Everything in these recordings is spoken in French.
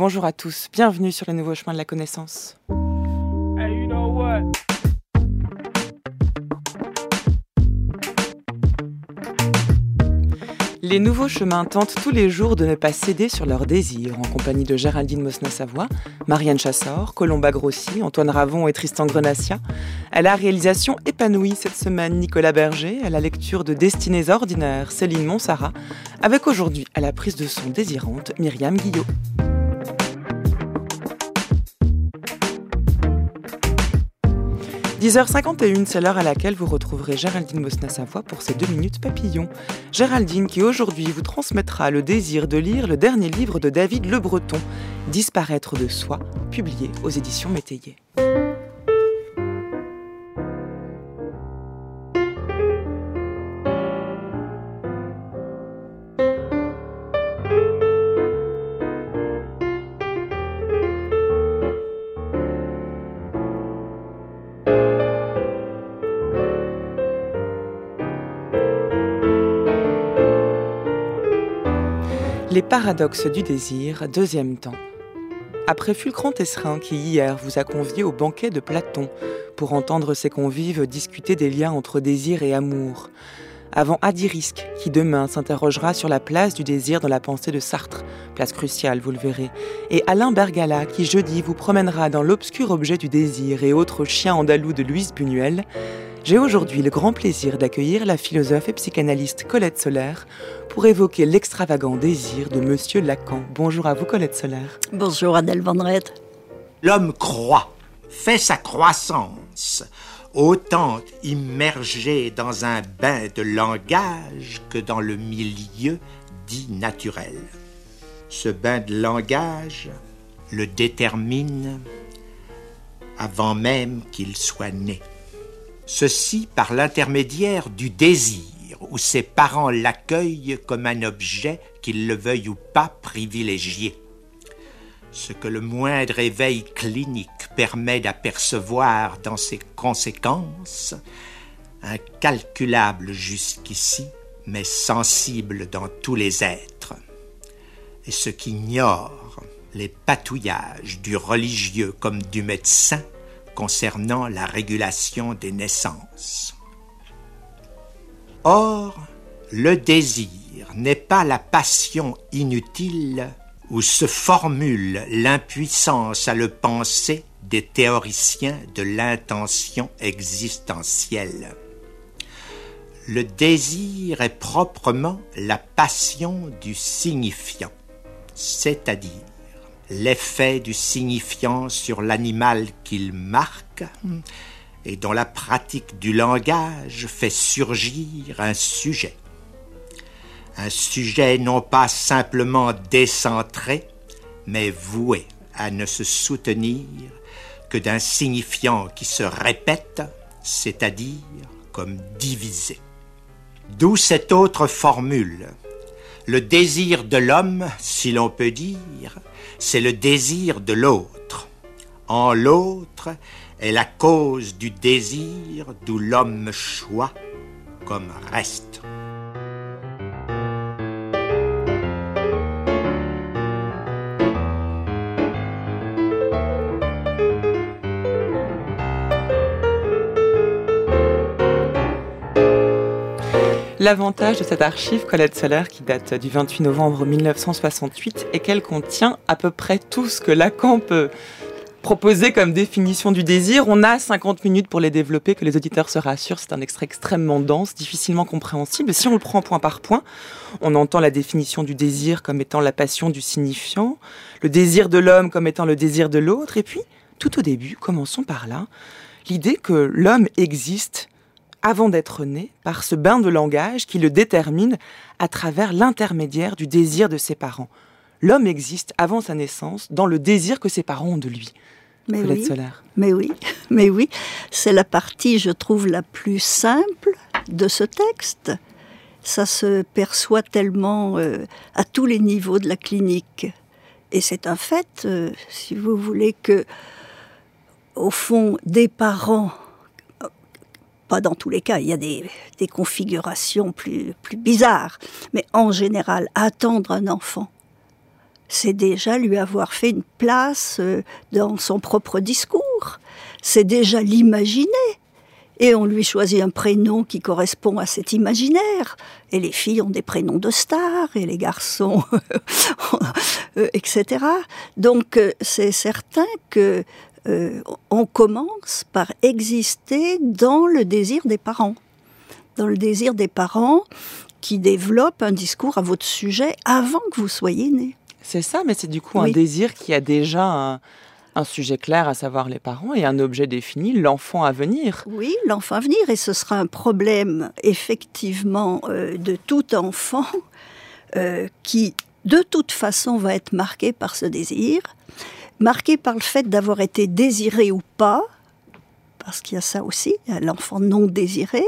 bonjour à tous, bienvenue sur les nouveaux chemins de la connaissance. Hey, you know what? Les nouveaux chemins tentent tous les jours de ne pas céder sur leurs désirs, en compagnie de Géraldine Mosna-Savoie, Marianne Chassor, Colomba Grossi, Antoine Ravon et Tristan Grenassia. À la réalisation épanouie cette semaine, Nicolas Berger, à la lecture de Destinées ordinaires, Céline Monsara, avec aujourd'hui à la prise de son désirante, Myriam Guillot. 10h51, c'est l'heure à laquelle vous retrouverez Géraldine Mosna-Savoie pour ses 2 minutes papillons. Géraldine qui aujourd'hui vous transmettra le désir de lire le dernier livre de David Le Breton, Disparaître de soi, publié aux éditions Métayer. Les paradoxes du désir, 2e temps. Après Fulcran Tesserin qui hier vous a convié au banquet de Platon pour entendre ses convives discuter des liens entre désir et amour. Avant Adirisk qui demain s'interrogera sur la place du désir dans la pensée de Sartre, place cruciale vous le verrez, et Alain Bergala qui jeudi vous promènera dans l'obscur objet du désir et autres chiens andalous de Louise Buñuel. J'ai aujourd'hui le grand plaisir d'accueillir la philosophe et psychanalyste Colette Solaire pour évoquer l'extravagant désir de Monsieur Lacan. Bonjour à vous Colette Solaire. Bonjour Adèle Van Rett. L'homme croît, fait sa croissance, autant immergé dans un bain de langage que dans le milieu dit naturel. Ce bain de langage le détermine avant même qu'il soit né. Ceci par l'intermédiaire du désir, où ses parents l'accueillent comme un objet, qu'ils le veuillent ou pas, privilégié. Ce que le moindre éveil clinique permet d'apercevoir dans ses conséquences, incalculable jusqu'ici, mais sensible dans tous les êtres. Et ce qu'ignore les patouillages du religieux comme du médecin, concernant la régulation des naissances. Or, le désir n'est pas la passion inutile où se formule l'impuissance à le penser des théoriciens de l'intention existentielle. Le désir est proprement la passion du signifiant, c'est-à-dire l'effet du signifiant sur l'animal qu'il marque et dont la pratique du langage fait surgir un sujet. Un sujet non pas simplement décentré, mais voué à ne se soutenir que d'un signifiant qui se répète, c'est-à-dire comme divisé. D'où cette autre formule. Le désir de l'homme, si l'on peut dire, c'est le désir de l'autre. En l'autre est la cause du désir d'où l'homme choisit comme reste. L'avantage de cette archive Colette Solaire qui date du 28 novembre 1968 est qu'elle contient à peu près tout ce que Lacan peut proposer comme définition du désir. On a 50 minutes pour les développer, que les auditeurs se rassurent. C'est un extrait extrêmement dense, difficilement compréhensible. Si on le prend point par point, on entend la définition du désir comme étant la passion du signifiant, le désir de l'homme comme étant le désir de l'autre. Et puis, tout au début, commençons par là, l'idée que l'homme existe avant d'être né, par ce bain de langage qui le détermine à travers l'intermédiaire du désir de ses parents. L'homme existe avant sa naissance dans le désir que ses parents ont de lui. Colette Solaire. Mais oui, c'est la partie, je trouve, la plus simple de ce texte. Ça se perçoit tellement à tous les niveaux de la clinique. Et c'est un fait, si vous voulez, que, au fond, des parents, pas dans tous les cas, il y a des configurations plus bizarres, mais en général, attendre un enfant, c'est déjà lui avoir fait une place dans son propre discours. C'est déjà l'imaginer. Et on lui choisit un prénom qui correspond à cet imaginaire. Et les filles ont des prénoms de stars, et les garçons, etc. Donc, c'est certain que on commence par exister dans le désir des parents. Dans le désir des parents qui développent un discours à votre sujet avant que vous soyez né. C'est ça, mais c'est du coup un désir qui a déjà un sujet clair, à savoir les parents, et un objet défini, l'enfant à venir. Oui, l'enfant à venir, et ce sera un problème, effectivement, de tout enfant qui, de toute façon, va être marqué par ce désir, marqué par le fait d'avoir été désiré ou pas, parce qu'il y a ça aussi, l'enfant non désiré.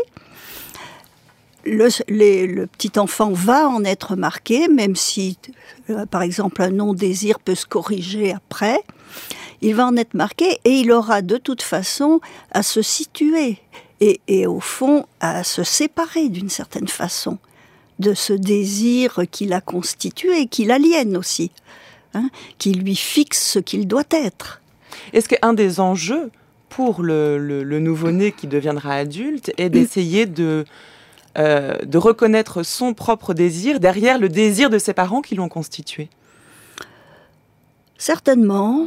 Le petit enfant va en être marqué, même si, par exemple, un non-désir peut se corriger après. Il va en être marqué et il aura de toute façon à se situer et au fond à se séparer d'une certaine façon de ce désir qui l'a constitué, qui l'aliène aussi, qui lui fixe ce qu'il doit être. Est-ce qu'un des enjeux pour le nouveau-né qui deviendra adulte est d'essayer de reconnaître son propre désir derrière le désir de ses parents qui l'ont constitué? Certainement.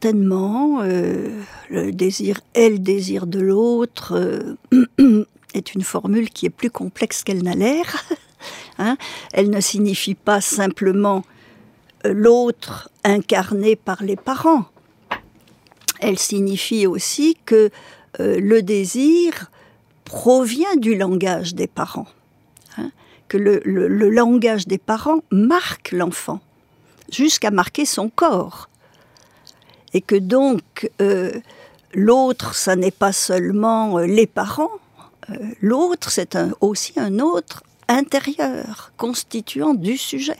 Le désir est le désir de l'autre est une formule qui est plus complexe qu'elle n'a l'air. Elle ne signifie pas simplement l'autre incarné par les parents. Elle signifie aussi que le désir provient du langage des parents. Que le langage des parents marque l'enfant, jusqu'à marquer son corps. Et que donc, l'autre, ça n'est pas seulement les parents, l'autre, c'est aussi un autre intérieur, constituant du sujet.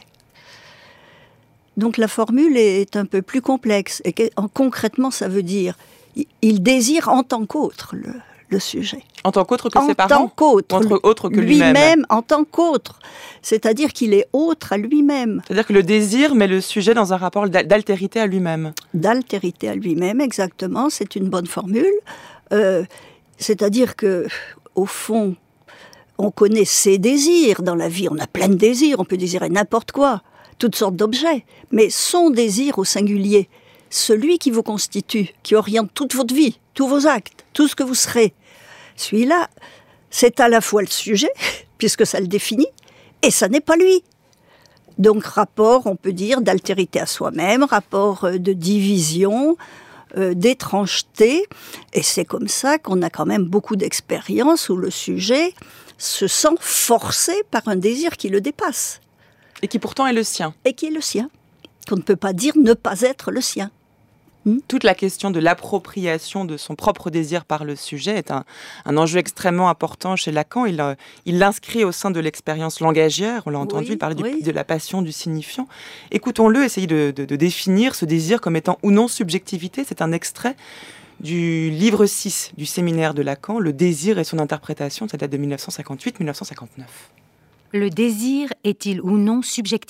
Donc la formule est un peu plus complexe. Et concrètement, ça veut dire, il désire en tant qu'autre le sujet. En tant qu'autre que ses parents? En tant qu'autre. Autre que lui-même. Lui-même en tant qu'autre. C'est-à-dire qu'il est autre à lui-même. C'est-à-dire que le désir met le sujet dans un rapport d'altérité à lui-même. D'altérité à lui-même, exactement. C'est une bonne formule. C'est-à-dire que, au fond, on connaît ses désirs dans la vie. On a plein de désirs. On peut désirer n'importe quoi. Toutes sortes d'objets. Mais son désir au singulier, celui qui vous constitue, qui oriente toute votre vie, tous vos actes, tout ce que vous serez, celui-là, c'est à la fois le sujet, puisque ça le définit, et ça n'est pas lui. Donc rapport, on peut dire, d'altérité à soi-même, rapport de division, d'étrangeté, et c'est comme ça qu'on a quand même beaucoup d'expériences où le sujet se sent forcé par un désir qui le dépasse. Et qui pourtant est le sien. Et qui est le sien, qu'on ne peut pas dire ne pas être le sien. Toute la question de l'appropriation de son propre désir par le sujet est un enjeu extrêmement important chez Lacan. Il l'inscrit au sein de l'expérience langagière. On l'a entendu, il parlait de la passion, du signifiant. Écoutons-le essayer de définir ce désir comme étant ou non subjectivité. C'est un extrait du livre 6 du séminaire de Lacan, Le désir et son interprétation. Ça date de 1958-1959. Le désir est-il ou non subjectivité ?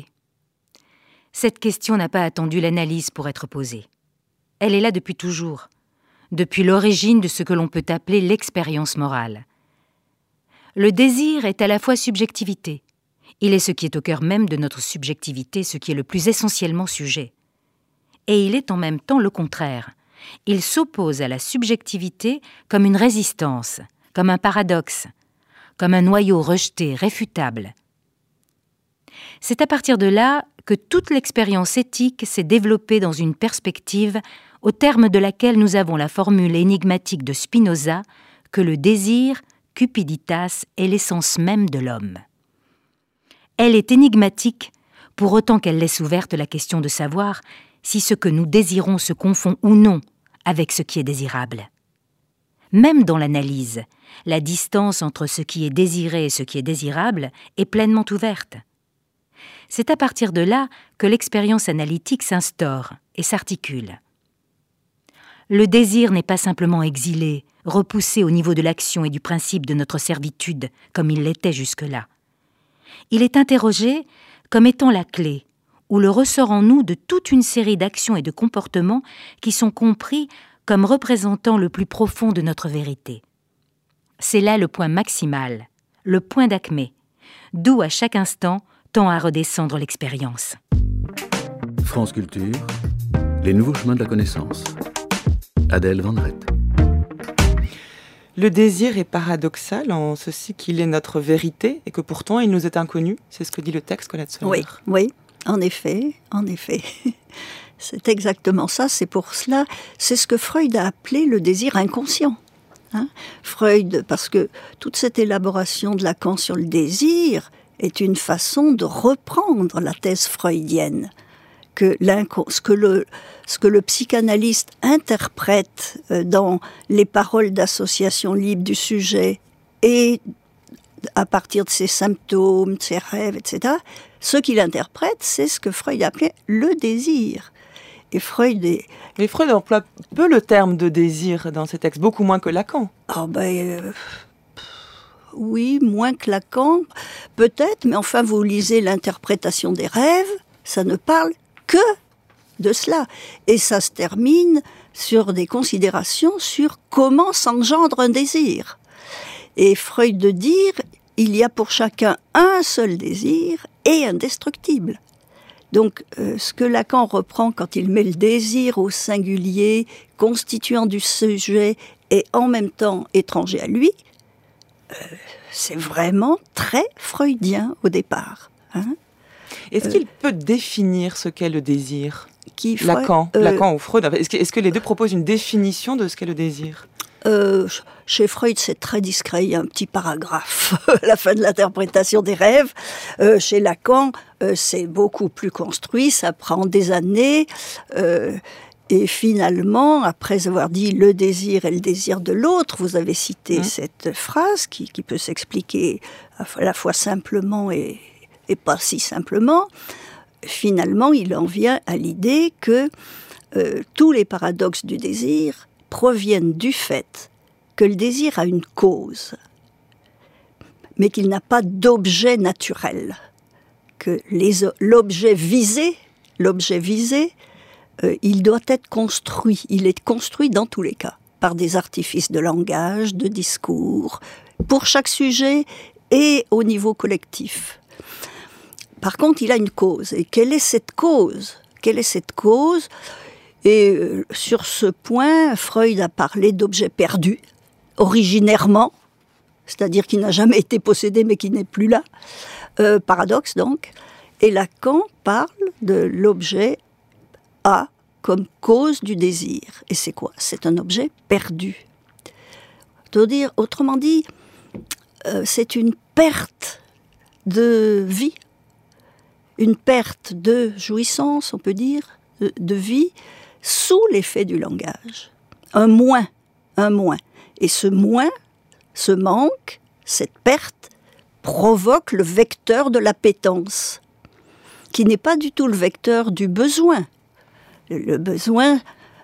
Cette question n'a pas attendu l'analyse pour être posée. Elle est là depuis toujours, depuis l'origine de ce que l'on peut appeler l'expérience morale. Le désir est à la fois subjectivité. Il est ce qui est au cœur même de notre subjectivité, ce qui est le plus essentiellement sujet. Et il est en même temps le contraire. Il s'oppose à la subjectivité comme une résistance, comme un paradoxe, comme un noyau rejeté, réfutable. C'est à partir de là que toute l'expérience éthique s'est développée dans une perspective au terme de laquelle nous avons la formule énigmatique de Spinoza que le désir, cupiditas, est l'essence même de l'homme. Elle est énigmatique pour autant qu'elle laisse ouverte la question de savoir si ce que nous désirons se confond ou non avec ce qui est désirable. Même dans l'analyse, la distance entre ce qui est désiré et ce qui est désirable est pleinement ouverte. C'est à partir de là que l'expérience analytique s'instaure et s'articule. Le désir n'est pas simplement exilé, repoussé au niveau de l'action et du principe de notre servitude, comme il l'était jusque-là. Il est interrogé comme étant la clé, où le ressort en nous de toute une série d'actions et de comportements qui sont compris comme représentant le plus profond de notre vérité. C'est là le point maximal, le point d'acmé, d'où à chaque instant tend à redescendre l'expérience. France Culture, les nouveaux chemins de la connaissance. Adèle Van Rett. Le désir est paradoxal en ceci qu'il est notre vérité et que pourtant il nous est inconnu. C'est ce que dit le texte, Colette Soler. Oui, en effet. C'est exactement ça, c'est pour cela, c'est ce que Freud a appelé le désir inconscient. Freud, parce que toute cette élaboration de Lacan sur le désir est une façon de reprendre la thèse freudienne, que ce que le psychanalyste interprète dans les paroles d'association libre du sujet et à partir de ses symptômes, de ses rêves, etc., ce qu'il interprète, c'est ce que Freud appelait le désir. Et Mais Freud emploie peu le terme de désir dans ses textes, beaucoup moins que Lacan. Oui, moins que Lacan, peut-être, mais enfin, vous lisez l'interprétation des rêves, ça ne parle que de cela. Et ça se termine sur des considérations sur comment s'engendre un désir. Et Freud de dire, il y a pour chacun un seul désir et indestructible. Donc, ce que Lacan reprend quand il met le désir au singulier, constituant du sujet et en même temps étranger à lui, c'est vraiment très freudien au départ. Est-ce qu'il peut définir ce qu'est le désir ? Lacan ou Freud ? Est-ce que les deux proposent une définition de ce qu'est le désir ? Chez Freud, c'est très discret, il y a un petit paragraphe à la fin de l'interprétation des rêves. Chez Lacan, c'est beaucoup plus construit, ça prend des années. Et finalement, après avoir dit le désir et le désir de l'autre, vous avez cité cette phrase qui peut s'expliquer à la fois simplement et pas si simplement. Finalement, il en vient à l'idée que tous les paradoxes du désir proviennent du fait que le désir a une cause, mais qu'il n'a pas d'objet naturel, que l'objet visé, il doit être construit. Il est construit dans tous les cas, par des artifices de langage, de discours, pour chaque sujet et au niveau collectif. Par contre, il a une cause. Et quelle est cette cause ? Et sur ce point, Freud a parlé d'objet perdu, originairement, c'est-à-dire qui n'a jamais été possédé mais qui n'est plus là. Paradoxe donc. Et Lacan parle de l'objet A comme cause du désir. Et c'est quoi ? C'est un objet perdu. Autrement dit, c'est une perte de vie, une perte de jouissance, on peut dire, de vie, sous l'effet du langage. Un moins. Et ce moins, ce manque, cette perte, provoque le vecteur de l'appétence, qui n'est pas du tout le vecteur du besoin. Les besoins,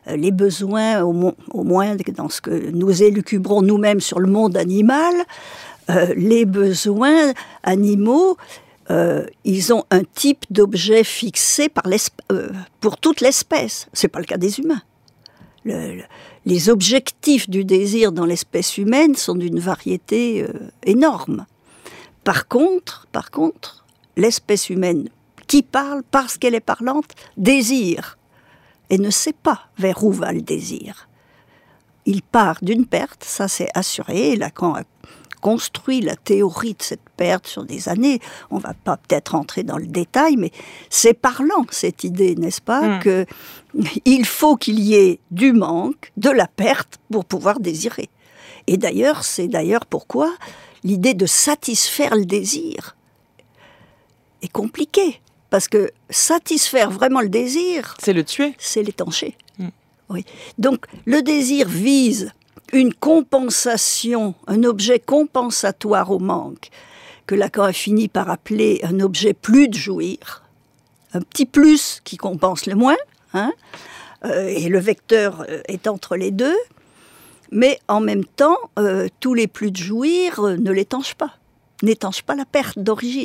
au moins dans ce que nous élucubrons nous-mêmes sur le monde animal, les besoins animaux, ils ont un type d'objet fixé pour toute l'espèce. Ce n'est pas le cas des humains. Les objectifs du désir dans l'espèce humaine sont d'une variété énorme. Par contre, l'espèce humaine qui parle, parce qu'elle est parlante, désire et ne sait pas vers où va le désir. Il part d'une perte, ça c'est assuré, et Lacan a construit la théorie de cette perte sur des années. On ne va pas peut-être entrer dans le détail, mais c'est parlant cette idée, n'est-ce pas, qu'il faut qu'il y ait du manque, de la perte pour pouvoir désirer. Et d'ailleurs, c'est pourquoi l'idée de satisfaire le désir est compliquée. Parce que satisfaire vraiment le désir... C'est le tuer. C'est l'étancher. Oui. Donc, le désir vise une compensation, un objet compensatoire au manque, que Lacan a fini par appeler un objet plus de jouir, un petit plus qui compense le moins, et le vecteur est entre les deux, mais en même temps, tous les plus de jouir ne l'étanchent pas, n'étanchent pas la perte d'origine.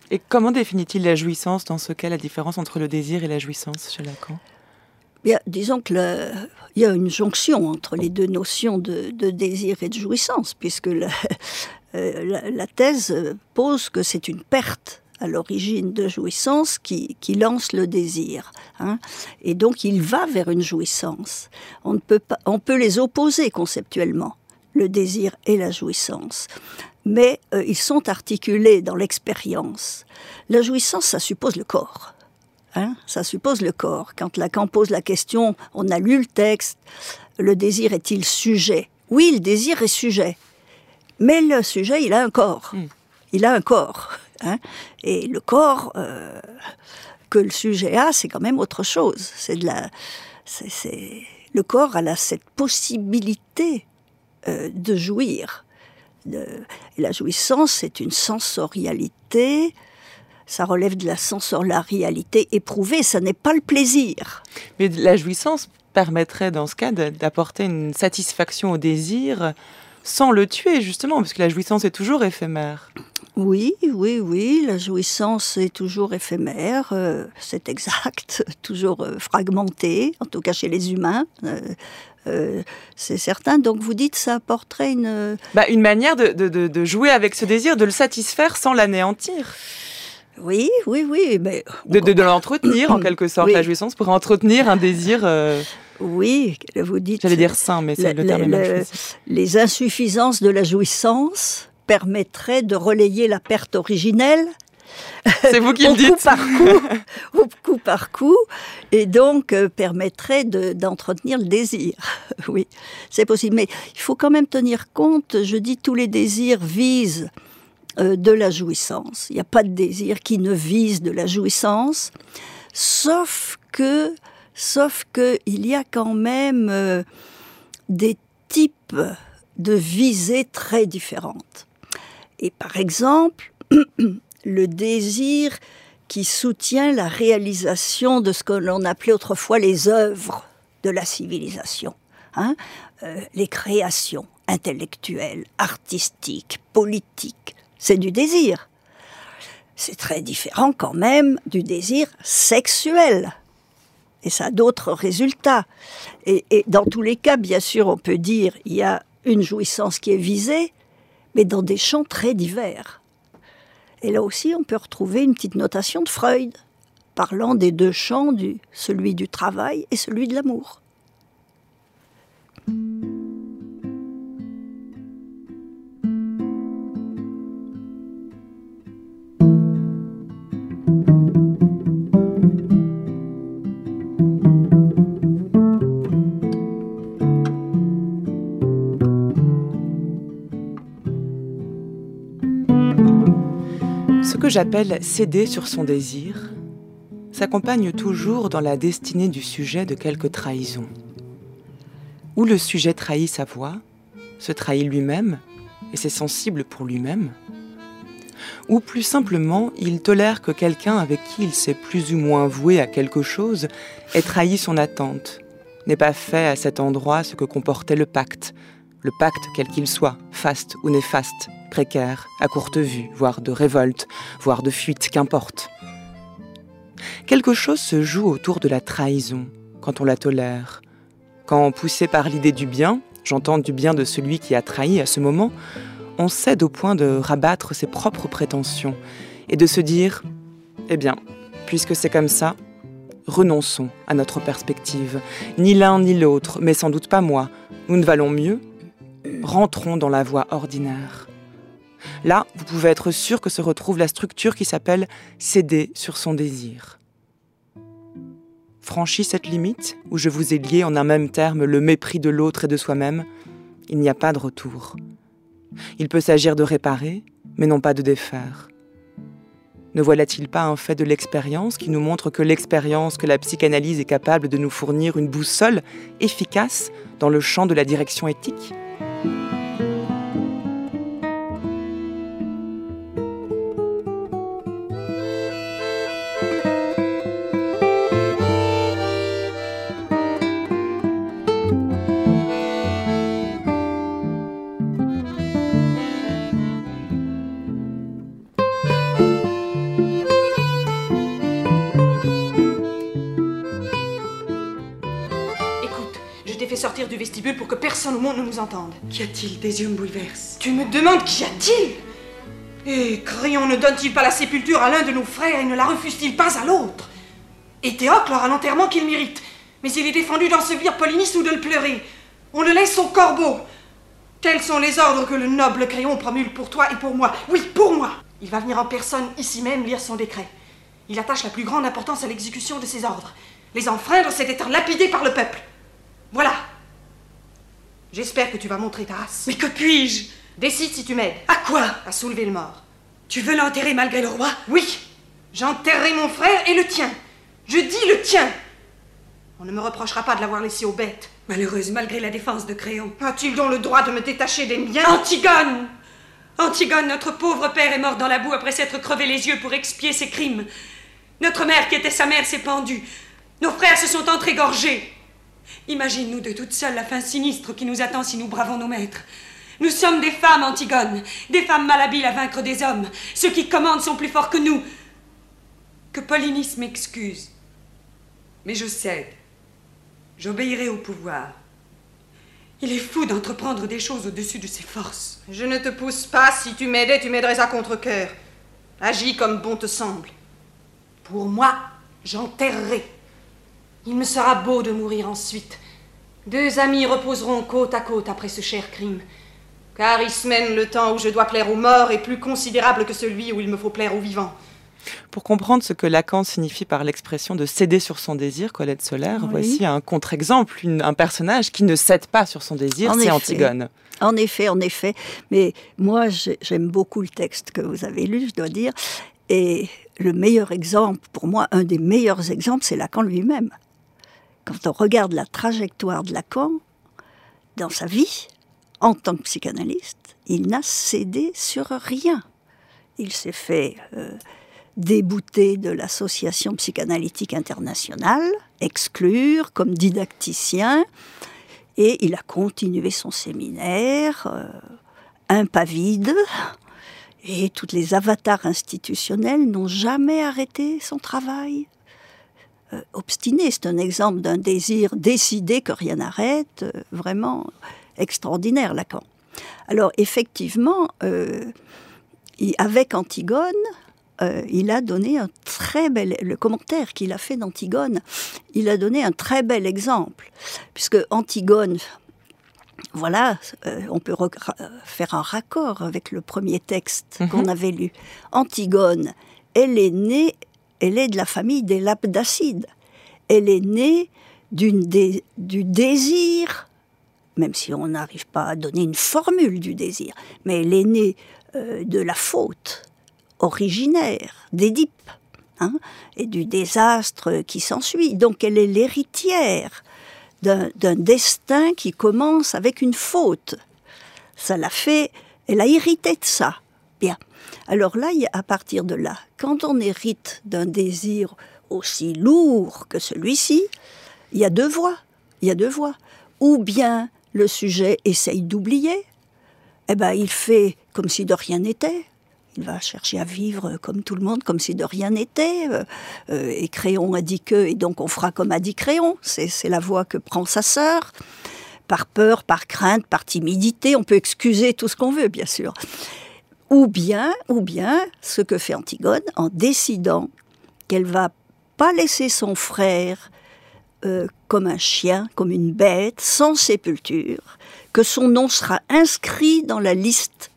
Et comment définit-il la jouissance dans ce cas, la différence entre le désir et la jouissance chez Lacan ? Bien, disons qu'il y a une jonction entre les deux notions de désir et de jouissance, puisque la thèse pose que c'est une perte à l'origine de jouissance qui lance le désir. Hein. Et donc il va vers une jouissance. On peut les opposer conceptuellement, le désir et la jouissance. Mais ils sont articulés dans l'expérience. La jouissance, ça suppose le corps. Hein, ça suppose le corps. Quand Lacan pose la question, on a lu le texte, le désir est-il sujet ? Oui, le désir est sujet. Mais le sujet, il a un corps. Il a un corps. Hein, et le corps que le sujet a, c'est quand même autre chose. Le corps a cette possibilité de jouir. Et la jouissance, c'est une sensorialité. Ça relève de la sensorialité éprouvée, ça n'est pas le plaisir. Mais la jouissance permettrait dans ce cas d'apporter une satisfaction au désir sans le tuer, justement, parce que la jouissance est toujours éphémère. Oui, la jouissance est toujours éphémère, c'est exact, toujours fragmentée, en tout cas chez les humains. C'est certain. Donc vous dites ça apporterait une manière de jouer avec ce désir, de le satisfaire sans l'anéantir. Oui, mais... De l'entretenir, en quelque sorte. Oui. La jouissance pourrait entretenir un désir... Oui, vous dites... J'allais dire sain, mais c'est le terme est mal choisi. Les insuffisances de la jouissance permettraient de relayer la perte originelle. C'est vous qui me dites. Au coup par coup, et donc permettrait d'entretenir le désir. Oui, c'est possible. Mais il faut quand même tenir compte, je dis, tous les désirs visent de la jouissance. Il n'y a pas de désir qui ne vise de la jouissance, sauf que il y a quand même des types de visées très différentes. Et par exemple, le désir qui soutient la réalisation de ce que l'on appelait autrefois les œuvres de la civilisation, hein, les créations intellectuelles, artistiques, politiques. C'est du désir. C'est très différent quand même du désir sexuel. Et ça a d'autres résultats. Et dans tous les cas, bien sûr, on peut dire qu'il y a une jouissance qui est visée, mais dans des champs très divers. Et là aussi, on peut retrouver une petite notation de Freud, parlant des deux champs, celui du travail et celui de l'amour. Ce que j'appelle céder sur son désir s'accompagne toujours dans la destinée du sujet de quelque trahison. Ou le sujet trahit sa voix, se trahit lui-même, et c'est sensible pour lui-même. Ou plus simplement, il tolère que quelqu'un avec qui il s'est plus ou moins voué à quelque chose ait trahi son attente, n'ait pas fait à cet endroit ce que comportait le pacte quel qu'il soit, faste ou néfaste, précaire, à courte vue, voire de révolte, voire de fuite, qu'importe. Quelque chose se joue autour de la trahison, quand on la tolère. Quand, poussé par l'idée du bien, j'entends du bien de celui qui a trahi à ce moment, on cède au point de rabattre ses propres prétentions et de se dire « Eh bien, puisque c'est comme ça, renonçons à notre perspective. Ni l'un ni l'autre, mais sans doute pas moi, nous ne valons mieux. Rentrons dans la voie ordinaire. » Là, vous pouvez être sûr que se retrouve la structure qui s'appelle « céder sur son désir ». Franchis cette limite, où je vous ai lié en un même terme le mépris de l'autre et de soi-même, il n'y a pas de retour. Il peut s'agir de réparer, mais non pas de défaire. Ne voilà-t-il pas un fait de l'expérience qui nous montre que l'expérience, que la psychanalyse est capable de nous fournir une boussole efficace dans le champ de la direction éthique ? fait sortir du vestibule pour que personne au monde ne nous entende. Qu'y a-t-il? Des yeux me bouleversent. Tu me demandes qu'y a-t-il? Et Créon ne donne-t-il pas la sépulture à l'un de nos frères et ne la refuse-t-il pas à l'autre? Et Théocle aura l'enterrement qu'il mérite. Mais il est défendu d'ensevelir Polynice ou de le pleurer. On le laisse au corbeau. Tels sont les ordres que le noble Créon promulgue pour toi et pour moi. Oui, pour moi. Il va venir en personne, ici même, lire son décret. Il attache la plus grande importance à l'exécution de ses ordres. Les enfreindre, c'est être lapidé par le peuple. Voilà. J'espère que tu vas montrer ta race. Mais que puis-je? Décide si tu m'aides. À quoi? À soulever le mort. Tu veux l'enterrer malgré le roi? Oui. J'enterrerai mon frère et le tien. Je dis le tien. On ne me reprochera pas de l'avoir laissé aux bêtes. Malheureuse, malgré la défense de Créon. As-tu donc le droit de me détacher des miens? Antigone! Antigone, notre pauvre père est mort dans la boue après s'être crevé les yeux pour expier ses crimes. Notre mère, qui était sa mère, s'est pendue. Nos frères se sont entr'égorgés. Imagine-nous de toutes seules la fin sinistre qui nous attend si nous bravons nos maîtres. Nous sommes des femmes, Antigone, des femmes malhabiles à vaincre des hommes. Ceux qui commandent sont plus forts que nous. Que Polynice m'excuse. Mais je cède. J'obéirai au pouvoir. Il est fou d'entreprendre des choses au-dessus de ses forces. Je ne te pousse pas. Si tu m'aidais, tu m'aiderais à contre-cœur. Agis comme bon te semble. Pour moi, j'enterrerai. Il me sera beau de mourir ensuite. Deux amis reposeront côte à côte après ce cher crime. Car Ismène, le temps où je dois plaire aux morts est plus considérable que celui où il me faut plaire aux vivants. Pour comprendre ce que Lacan signifie par l'expression de céder sur son désir, Colette Soler, Oui. Voici un contre-exemple, un personnage qui ne cède pas sur son désir, c'est Antigone. En effet. Mais moi, j'aime beaucoup le texte que vous avez lu, je dois dire. Et le meilleur exemple, pour moi, un des meilleurs exemples, c'est Lacan lui-même. Quand on regarde la trajectoire de Lacan, dans sa vie, en tant que psychanalyste, il n'a cédé sur rien. Il s'est fait débouter de l'Association psychanalytique internationale, exclure comme didacticien, et il a continué son séminaire, impavide, et tous les avatars institutionnels n'ont jamais arrêté son travail. Obstiné, c'est un exemple d'un désir décidé que rien n'arrête, vraiment extraordinaire, Lacan. Alors effectivement, avec Antigone, il a donné un très bel... Le commentaire qu'il a fait d'Antigone, il a donné un très bel exemple. Puisque Antigone, voilà, on peut faire un raccord avec le premier texte qu'on avait lu. Antigone, elle est de la famille des Labdacides. Elle est née du désir, même si on n'arrive pas à donner une formule du désir, mais elle est née de la faute originaire d'Édipe, et du désastre qui s'ensuit. Donc elle est l'héritière d'un destin qui commence avec une faute. Ça l'a fait, elle a hérité de ça. Bien. Alors là, à partir de là, quand on hérite d'un désir aussi lourd que celui-ci, il y a deux voies. Ou bien le sujet essaye d'oublier, il fait comme si de rien n'était. Il va chercher à vivre comme tout le monde, comme si de rien n'était. Et Créon a dit que, et donc on fera comme a dit Créon. C'est la voie que prend sa sœur. Par peur, par crainte, par timidité. On peut excuser tout ce qu'on veut, bien sûr. Ou bien, ce que fait Antigone, en décidant qu'elle va pas laisser son frère comme un chien, comme une bête, sans sépulture, que son nom sera inscrit dans la liste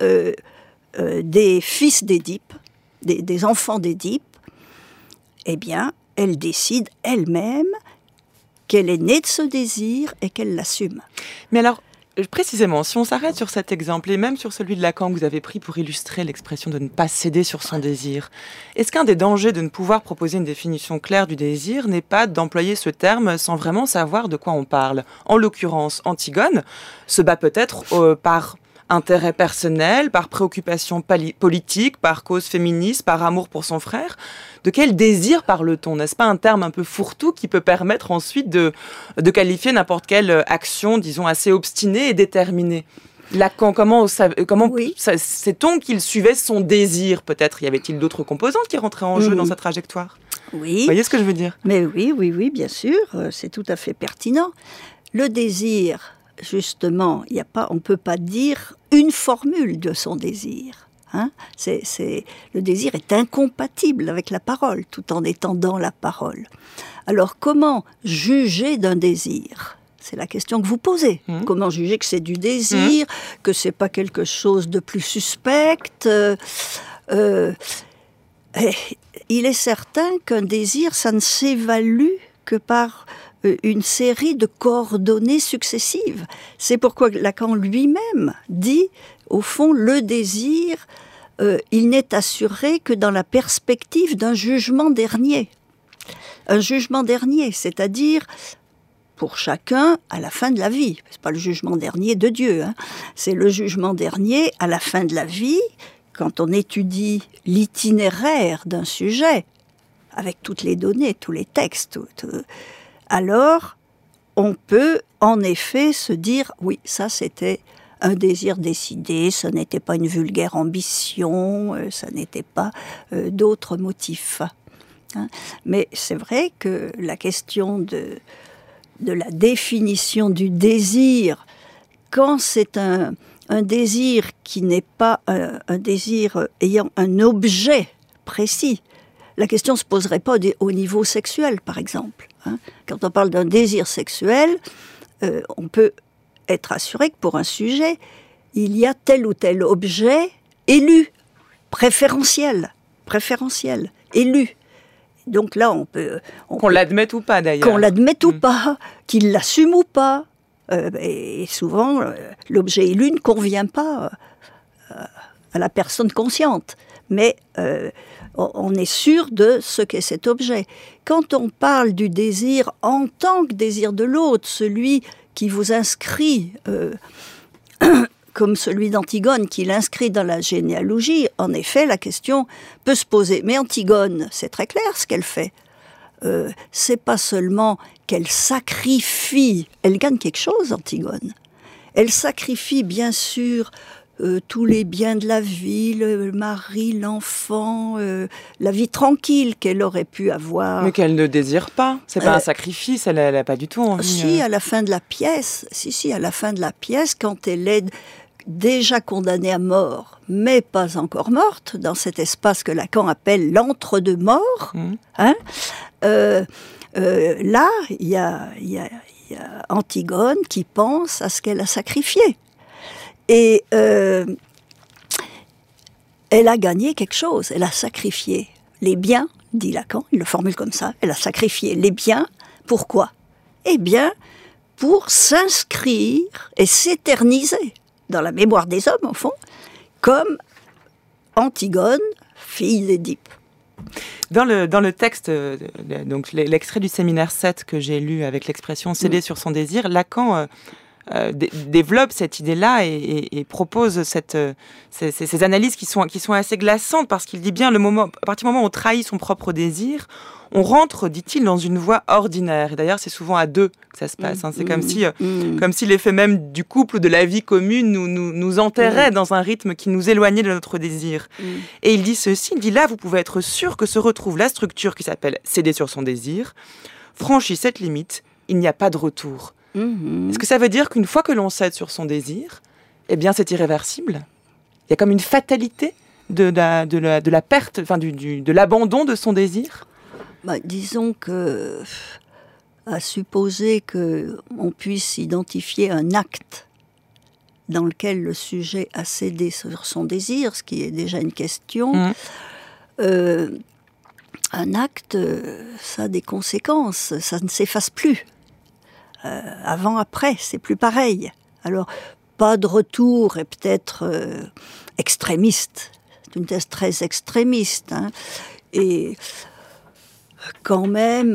des fils d'Édipe, des enfants d'Édipe, eh bien, elle décide elle-même qu'elle est née de ce désir et qu'elle l'assume. Mais alors, précisément, si on s'arrête sur cet exemple, et même sur celui de Lacan que vous avez pris pour illustrer l'expression de ne pas céder sur son désir, est-ce qu'un des dangers de ne pouvoir proposer une définition claire du désir n'est pas d'employer ce terme sans vraiment savoir de quoi on parle? En l'occurrence, Antigone se bat peut-être par intérêt personnel, par préoccupation politique, par cause féministe, par amour pour son frère. De quel désir parle-t-on? N'est-ce pas un terme un peu fourre-tout qui peut permettre ensuite de qualifier n'importe quelle action, disons, assez obstinée et déterminée? Lacan, comment sait-on qu'il suivait son désir? Peut-être y avait-il d'autres composantes qui rentraient en jeu dans sa trajectoire? Oui. Vous voyez ce que je veux dire? Mais oui, bien sûr, c'est tout à fait pertinent. le désir, justement, on ne peut pas dire une formule de son désir. Hein, le désir est incompatible avec la parole, tout en étant dans la parole. Alors, comment juger d'un désir ? C'est la question que vous posez. Comment juger que c'est du désir, que c'est pas quelque chose de plus suspect il est certain qu'un désir, ça ne s'évalue que par une série de coordonnées successives. C'est pourquoi Lacan lui-même dit, au fond, le désir, il n'est assuré que dans la perspective d'un jugement dernier. Un jugement dernier, c'est-à-dire pour chacun à la fin de la vie. C'est pas le jugement dernier de Dieu, hein. C'est le jugement dernier à la fin de la vie, quand on étudie l'itinéraire d'un sujet, avec toutes les données, tous les textes, alors on peut en effet se dire, oui, ça c'était un désir décidé, ce n'était pas une vulgaire ambition, ça n'était pas d'autres motifs. Hein. Mais c'est vrai que la question de la définition du désir, quand c'est un désir qui n'est pas un désir ayant un objet précis, la question ne se poserait pas au niveau sexuel, par exemple. Hein. Quand on parle d'un désir sexuel, on peut être assuré que pour un sujet, il y a tel ou tel objet élu, préférentiel, élu. Donc là, on peut... Qu'on l'admette ou pas, d'ailleurs. Qu'on l'admette ou pas, qu'il l'assume ou pas. Et souvent, l'objet élu ne convient pas à la personne consciente. Mais on est sûr de ce qu'est cet objet. Quand on parle du désir en tant que désir de l'autre, celui qui vous inscrit, comme celui d'Antigone, qui l'inscrit dans la généalogie, en effet, la question peut se poser. Mais Antigone, c'est très clair ce qu'elle fait. C'est pas seulement qu'elle sacrifie, elle gagne quelque chose, Antigone. Elle sacrifie bien sûr tous les biens de la vie, le mari, l'enfant, la vie tranquille qu'elle aurait pu avoir. Mais qu'elle ne désire pas. C'est pas un sacrifice, elle n'a pas du tout envie. Si, à la fin de la pièce, à la fin de la pièce, quand elle est déjà condamnée à mort, mais pas encore morte, dans cet espace que Lacan appelle l'entre-deux-morts, hein, là, il y a Antigone qui pense à ce qu'elle a sacrifié. Et elle a gagné quelque chose, elle a sacrifié les biens, dit Lacan, il le formule comme ça, elle a sacrifié les biens, pourquoi ? Eh bien, pour s'inscrire et s'éterniser dans la mémoire des hommes, au fond, comme Antigone, fille d'Édipe. Dans le texte, donc l'extrait du séminaire 7 que j'ai lu avec l'expression « céder sur son désir », Lacan développe cette idée-là et propose ces analyses qui sont assez glaçantes, parce qu'il dit bien, à partir du moment où on trahit son propre désir, on rentre, dit-il, dans une voie ordinaire. Et d'ailleurs, c'est souvent à deux que ça se passe. Hein. C'est comme si l'effet même du couple ou de la vie commune nous enterrait dans un rythme qui nous éloignait de notre désir. Et il dit ceci, il dit là, vous pouvez être sûr que se retrouve la structure qui s'appelle « céder sur son désir ». Franchit cette limite, il n'y a pas de retour. Est-ce que ça veut dire qu'une fois que l'on cède sur son désir, eh bien, c'est irréversible ? Il y a comme une fatalité de la perte, enfin, de l'abandon de son désir ? Disons que, à supposer qu'on puisse identifier un acte dans lequel le sujet a cédé sur son désir, ce qui est déjà une question, un acte, ça a des conséquences, ça ne s'efface plus. Avant, après, c'est plus pareil. Alors, pas de retour est peut-être extrémiste. C'est une thèse très extrémiste. Hein. Et quand même,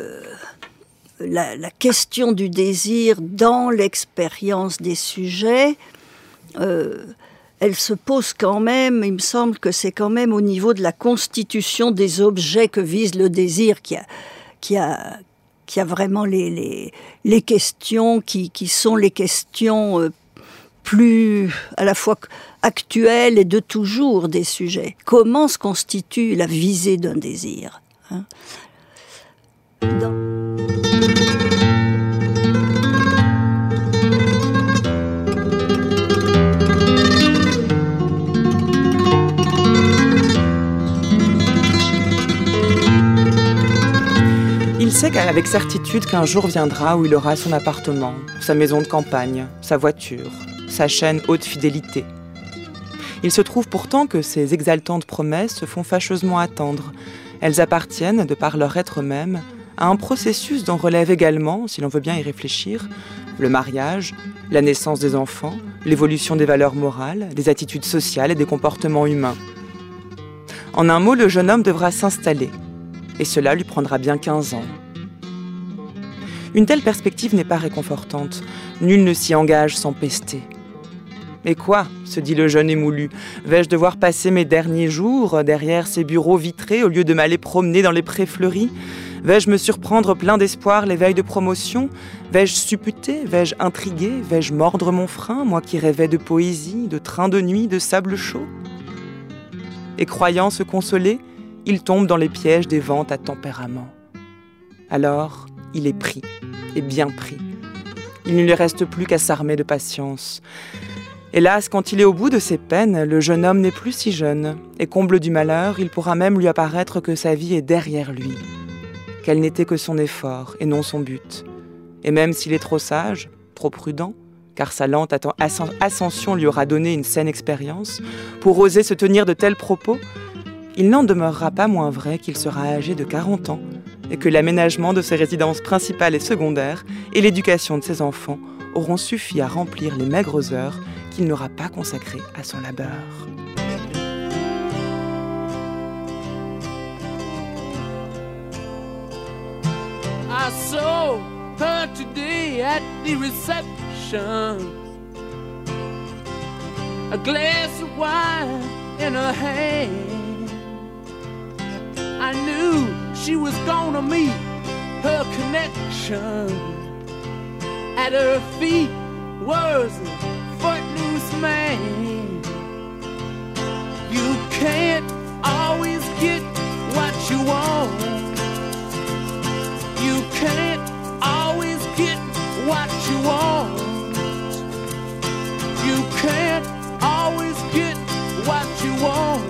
la question du désir dans l'expérience des sujets, elle se pose quand même, il me semble que c'est quand même au niveau de la constitution des objets que vise le désir qui a vraiment les questions qui sont les questions plus à la fois actuelles et de toujours des sujets. Comment se constitue la visée d'un désir, hein ? sait avec certitude qu'un jour viendra où il aura son appartement, sa maison de campagne, sa voiture, sa chaîne haute fidélité. Il se trouve pourtant que ces exaltantes promesses se font fâcheusement attendre. Elles appartiennent, de par leur être même, à un processus dont relève également, si l'on veut bien y réfléchir, le mariage, la naissance des enfants, l'évolution des valeurs morales, des attitudes sociales et des comportements humains. En un mot, le jeune homme devra s'installer, et cela lui prendra bien 15 ans. Une telle perspective n'est pas réconfortante. Nul ne s'y engage sans pester. Mais quoi, se dit le jeune émoulu, vais-je devoir passer mes derniers jours derrière ces bureaux vitrés au lieu de m'aller promener dans les prés fleuris ? Vais-je me surprendre plein d'espoir les veilles de promotion ? Vais-je supputer ? Vais-je intriguer ? Vais-je mordre mon frein, moi qui rêvais de poésie, de train de nuit, de sable chaud ? Et croyant se consoler, il tombe dans les pièges des ventes à tempérament. Alors, il est pris, et bien pris. Il ne lui reste plus qu'à s'armer de patience. Hélas, quand il est au bout de ses peines, le jeune homme n'est plus si jeune, et comble du malheur, il pourra même lui apparaître que sa vie est derrière lui, qu'elle n'était que son effort et non son but. Et même s'il est trop sage, trop prudent, car sa lente ascension lui aura donné une saine expérience, pour oser se tenir de tels propos, il n'en demeurera pas moins vrai qu'il sera âgé de 40 ans, et que l'aménagement de ses résidences principales et secondaires et l'éducation de ses enfants auront suffi à remplir les maigres heures qu'il n'aura pas consacrées à son labeur. I saw her today at the reception, a glass of wine in her hand. I knew she was gonna meet her connection. At her feet was a footloose man. You can't always get what you want. You can't always get what you want. You can't always get what you want.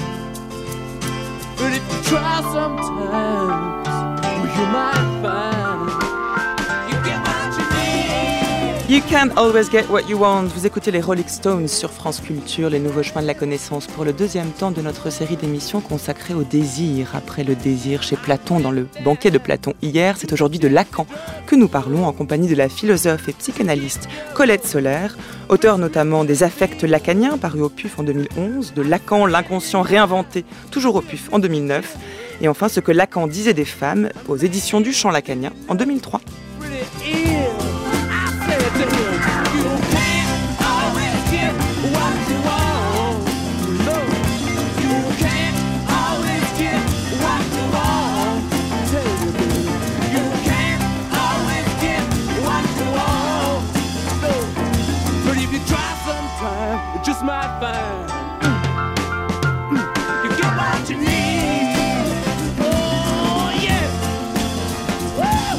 But if you try sometimes, you might find you get what you need. You can't always get what you want. Vous écoutez les Rolling Stones sur France Culture, les nouveaux chemins de la connaissance, pour le deuxième temps de notre série d'émissions consacrée au désir. Après le désir chez Platon dans le banquet de Platon hier, c'est aujourd'hui de Lacan que nous parlons en compagnie de la philosophe et psychanalyste Colette Soler, auteure notamment des Affects lacaniens parus au PUF en 2011, de Lacan, l'inconscient réinventé, toujours au PUF en 2009, et enfin ce que Lacan disait des femmes aux éditions du Champ lacanien en 2003. Just might find you get what you need. Oh yeah. Woo!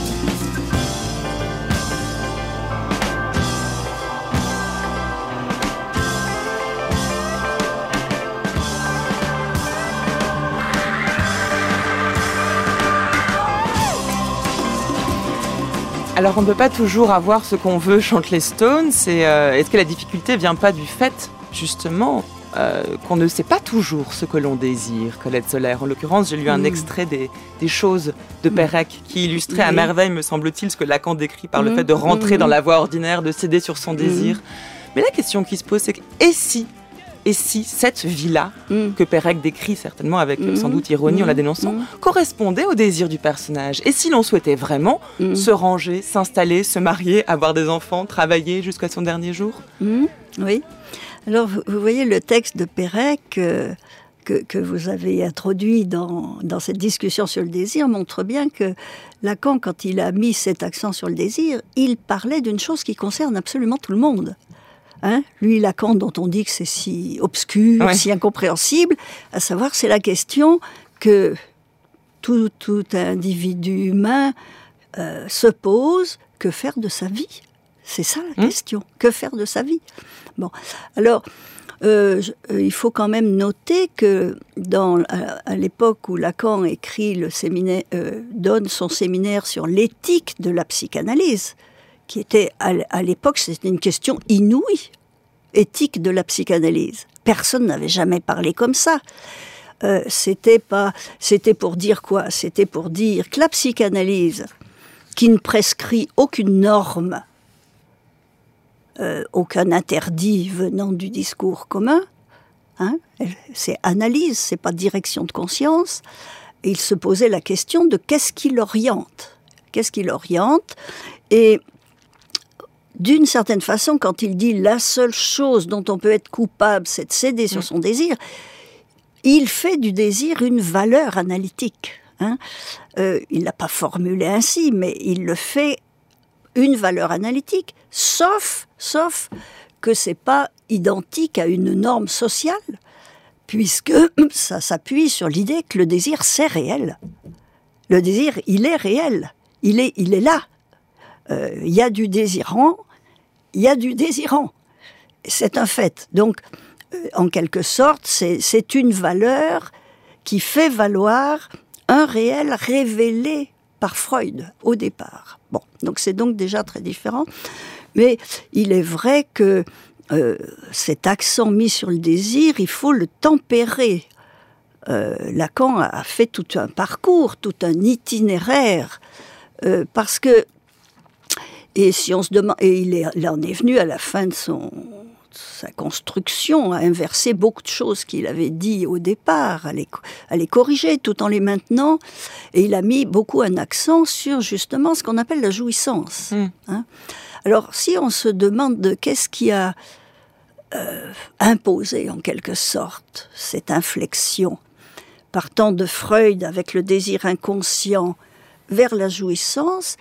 Alors on ne peut pas toujours avoir ce qu'on veut, chantent les Stones. Est-ce que la difficulté vient pas du fait, justement, qu'on ne sait pas toujours ce que l'on désire, Colette Soler? En l'occurrence, j'ai lu un extrait des choses de Pérec qui illustrait à merveille, me semble-t-il, ce que Lacan décrit par le fait de rentrer dans la voie ordinaire, de céder sur son désir. Mais la question qui se pose, c'est que, et si cette vie-là, que Pérec décrit certainement avec sans doute ironie en la dénonçant, correspondait au désir du personnage? Et si l'on souhaitait vraiment se ranger, s'installer, se marier, avoir des enfants, travailler jusqu'à son dernier jour? Oui. Alors, vous voyez, le texte de Pérec que vous avez introduit dans cette discussion sur le désir montre bien que Lacan, quand il a mis cet accent sur le désir, il parlait d'une chose qui concerne absolument tout le monde. Lui, Lacan, dont on dit que c'est si obscur, si incompréhensible, à savoir, c'est la question que tout individu humain se pose, que faire de sa vie? C'est ça la question, que faire de sa vie? Bon, alors, Il faut quand même noter que à l'époque où Lacan écrit le séminaire, donne son séminaire sur l'éthique de la psychanalyse, qui était à l'époque, c'était une question inouïe, éthique de la psychanalyse. Personne n'avait jamais parlé comme ça. C'était pour dire quoi ? C'était pour dire que la psychanalyse, qui ne prescrit aucune norme, aucun interdit venant du discours commun, c'est analyse, c'est pas direction de conscience. Et il se posait la question de qu'est-ce qui l'oriente ? Qu'est-ce qui l'oriente ? Et d'une certaine façon, quand il dit la seule chose dont on peut être coupable, c'est de céder sur son désir, il fait du désir une valeur analytique. Il l'a pas formulé ainsi, mais il le fait une valeur analytique, sauf que c'est pas identique à une norme sociale, puisque ça s'appuie sur l'idée que le désir, c'est réel. Le désir, il est réel. Il est là. Il y a du désirant, il y a du désirant. C'est un fait. Donc, en quelque sorte, c'est une valeur qui fait valoir un réel révélé par Freud au départ. Bon, donc c'est donc déjà très différent. Mais il est vrai que cet accent mis sur le désir, il faut le tempérer. Lacan a fait tout un parcours, tout un itinéraire, parce que, et si on se demande, et il en est venu à la fin de sa construction, à inverser beaucoup de choses qu'il avait dit au départ, à les corriger tout en les maintenant, et il a mis beaucoup un accent sur justement ce qu'on appelle la jouissance. Alors, si on se demande qu'est-ce qui a imposé en quelque sorte cette inflexion, partant de Freud avec le désir inconscient vers la jouissance,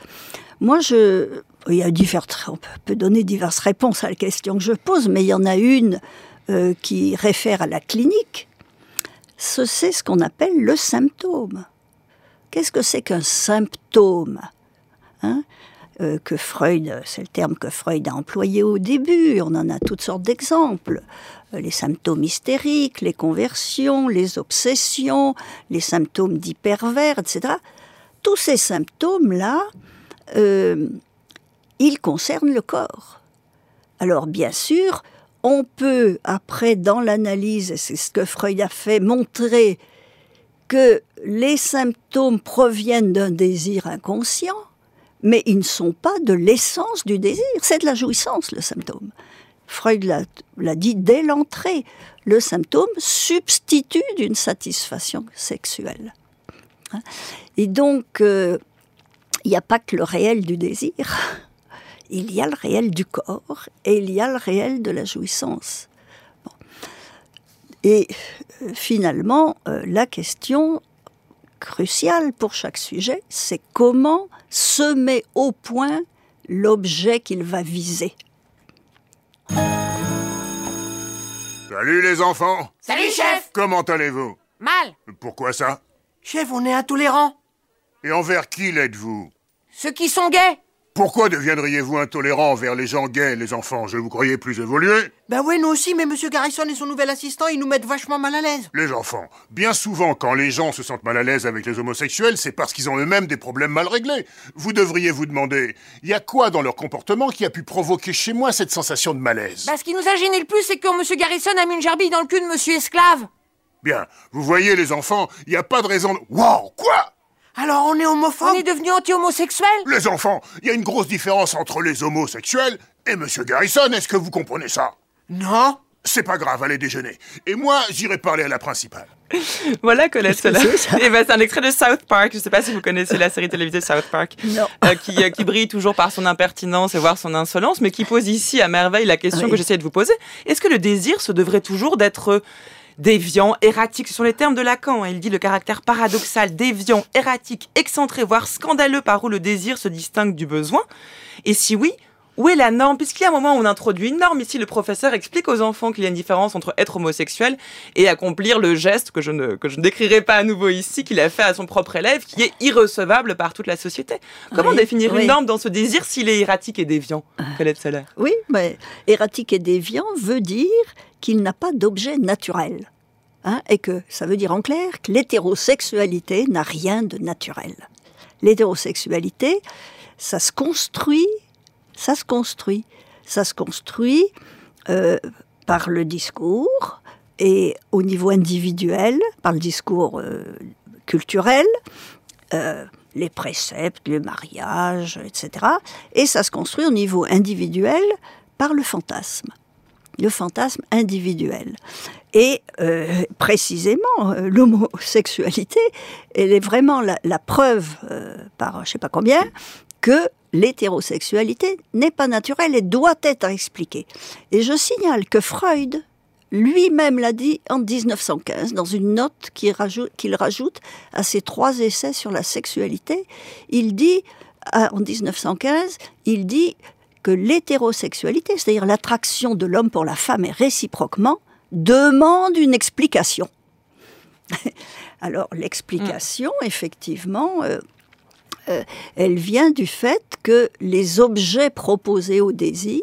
on peut donner diverses réponses à la question que je pose, mais il y en a une qui réfère à la clinique. C'est ce qu'on appelle le symptôme. Qu'est-ce que c'est qu'un symptôme ? Que Freud, c'est le terme que Freud a employé au début, on en a toutes sortes d'exemples. Les symptômes hystériques, les conversions, les obsessions, les symptômes d'hypervers, etc. Tous ces symptômes-là, ils concernent le corps. Alors bien sûr, on peut, après dans l'analyse, et c'est ce que Freud a fait, montrer que les symptômes proviennent d'un désir inconscient, mais ils ne sont pas de l'essence du désir, c'est de la jouissance le symptôme. Freud l'a dit dès l'entrée, le symptôme substitut d'une satisfaction sexuelle. Et donc, il n'y a pas que le réel du désir, il y a le réel du corps et il y a le réel de la jouissance. Bon. Et finalement, la question cruciale pour chaque sujet, c'est comment se met au point l'objet qu'il va viser. Salut les enfants! Salut chef! Comment allez-vous? Mal! Pourquoi ça? Chef, on est intolérants. Et envers qui l'êtes-vous? Ceux qui sont gays. Pourquoi deviendriez-vous intolérant envers les gens gays, les enfants? Je vous croyais plus évolués? Ben ouais, nous aussi, mais Monsieur Garrison et son nouvel assistant, ils nous mettent vachement mal à l'aise. Les enfants, bien souvent, quand les gens se sentent mal à l'aise avec les homosexuels, c'est parce qu'ils ont eux-mêmes des problèmes mal réglés. Vous devriez vous demander, il y a quoi dans leur comportement qui a pu provoquer chez moi cette sensation de malaise? Bah, ce qui nous a gêné le plus, c'est que Monsieur Garrison a mis une gerbille dans le cul de Monsieur Esclave. Bien, vous voyez les enfants, il n'y a pas de raison de... Wow, quoi? Alors on est homophobe? On est devenu anti-homosexuel? Les enfants, il y a une grosse différence entre les homosexuels et Monsieur Garrison, est-ce que vous comprenez ça? Non. C'est pas grave, allez déjeuner. Et moi, j'irai parler à la principale. Voilà Colette Solaire. C'est un extrait de South Park. Je ne sais pas si vous connaissez la série télévisée South Park. Non. Qui brille toujours par son impertinence et voire son insolence, mais qui pose ici à merveille la question que j'essaie de vous poser. Est-ce que le désir se devrait toujours d'être déviant, erratique? Ce sont les termes de Lacan. Il dit le caractère paradoxal, déviant, erratique, excentré, voire scandaleux par où le désir se distingue du besoin. Et si oui, où est la norme? Puisqu'il y a un moment où on introduit une norme, ici le professeur explique aux enfants qu'il y a une différence entre être homosexuel et accomplir le geste que je ne décrirai pas à nouveau ici, qu'il a fait à son propre élève, qui est irrecevable par toute la société. Comment définir une norme dans ce désir s'il est erratique et déviant, Colette Solaire? Oui, mais erratique et déviant veut dire qu'il n'a pas d'objet naturel. Et que ça veut dire en clair que l'hétérosexualité n'a rien de naturel. L'hétérosexualité, ça se construit par le discours et au niveau individuel, par le discours culturel, les préceptes, le mariage, etc. Et ça se construit au niveau individuel par le fantasme individuel. Et précisément, l'homosexualité, elle est vraiment la preuve, par je sais pas combien, que l'hétérosexualité n'est pas naturelle et doit être expliquée. Et je signale que Freud lui-même l'a dit en 1915, dans une note qu'il rajoute à ses 3 essais sur la sexualité. Il dit, en 1915, il dit que l'hétérosexualité, c'est-à-dire l'attraction de l'homme pour la femme et réciproquement, demande une explication. Alors, l'explication, effectivement, elle vient du fait que les objets proposés au désir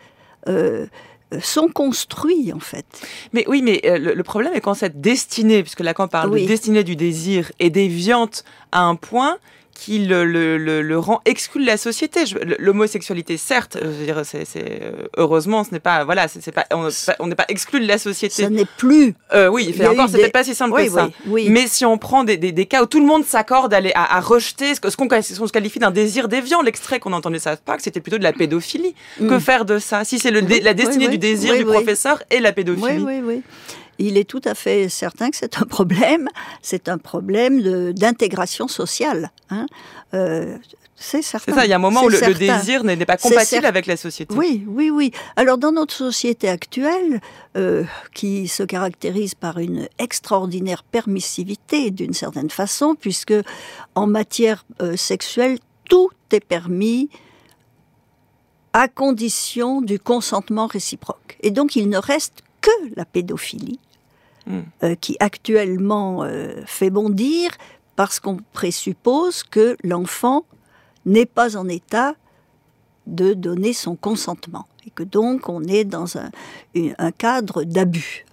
sont construits, en fait. Mais oui, mais le problème est quand cette destinée, puisque Lacan parle de destinée du désir, est déviante à un point qui le rend exclu de la société. L'homosexualité, certes, je veux dire, heureusement, ce n'est pas, voilà, on n'est pas exclu de la société. Ça n'est plus. Oui, encore, c'est peut-être pas si simple que ça. Oui. Mais si on prend des cas où tout le monde s'accorde à rejeter ce qu'on se qualifie d'un désir déviant, l'extrait qu'on entendait ça pas, que c'était plutôt de la pédophilie. Que faire de ça? Si c'est la destinée du désir du professeur et la pédophilie. Oui. Il est tout à fait certain que c'est un problème d'intégration sociale. C'est certain. C'est ça, il y a un moment où le désir n'est pas compatible avec la société. Oui. Alors dans notre société actuelle, qui se caractérise par une extraordinaire permissivité d'une certaine façon, puisque en matière sexuelle, tout est permis à condition du consentement réciproque. Et donc il ne reste que la pédophilie, qui actuellement fait bondir parce qu'on présuppose que l'enfant n'est pas en état de donner son consentement et que donc on est dans un cadre d'abus.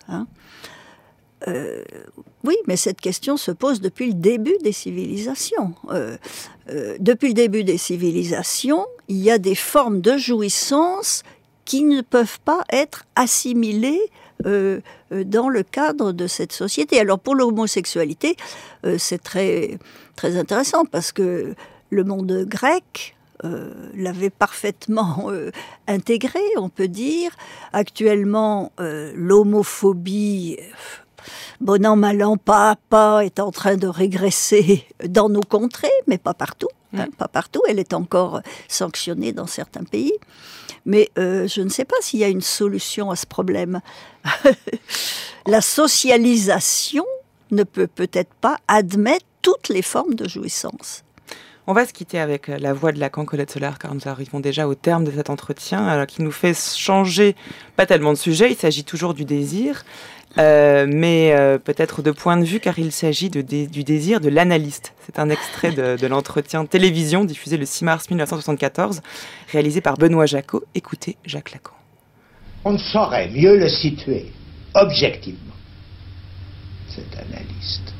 Oui, mais cette question se pose depuis le début des civilisations. Depuis le début des civilisations, il y a des formes de jouissance qui ne peuvent pas être assimilées dans le cadre de cette société. Alors pour l'homosexualité, c'est très, très intéressant parce que le monde grec l'avait parfaitement intégré, on peut dire. Actuellement, l'homophobie, bon an, mal an, pas à pas, est en train de régresser dans nos contrées, mais pas partout. Pas partout, elle est encore sanctionnée dans certains pays. Mais je ne sais pas s'il y a une solution à ce problème. La socialisation ne peut peut-être pas admettre toutes les formes de jouissance. On va se quitter avec la voix de Lacan, Colette Solar, car nous arrivons déjà au terme de cet entretien, qui nous fait changer pas tellement de sujet. Il s'agit toujours du désir, mais peut-être de point de vue, car il s'agit du désir de l'analyste. C'est un extrait de l'entretien télévision diffusé le 6 mars 1974, réalisé par Benoît Jacot. Écoutez Jacques Lacan. On ne saurait mieux le situer, objectivement, cet analyste,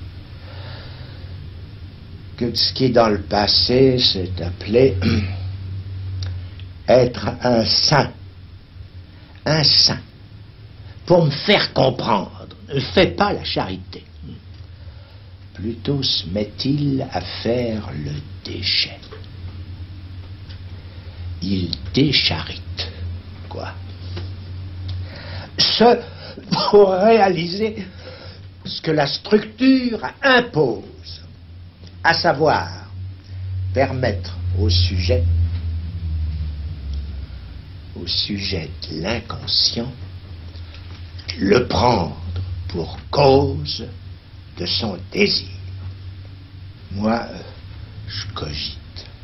que ce qui dans le passé s'est appelé être un saint. Un saint. Pour me faire comprendre, ne fait pas la charité. Plutôt se met-il à faire le déchet. Il décharite, quoi. Ce pour réaliser ce que la structure impose, à savoir permettre au sujet de l'inconscient, le prendre pour cause de son désir. Moi, je cogite.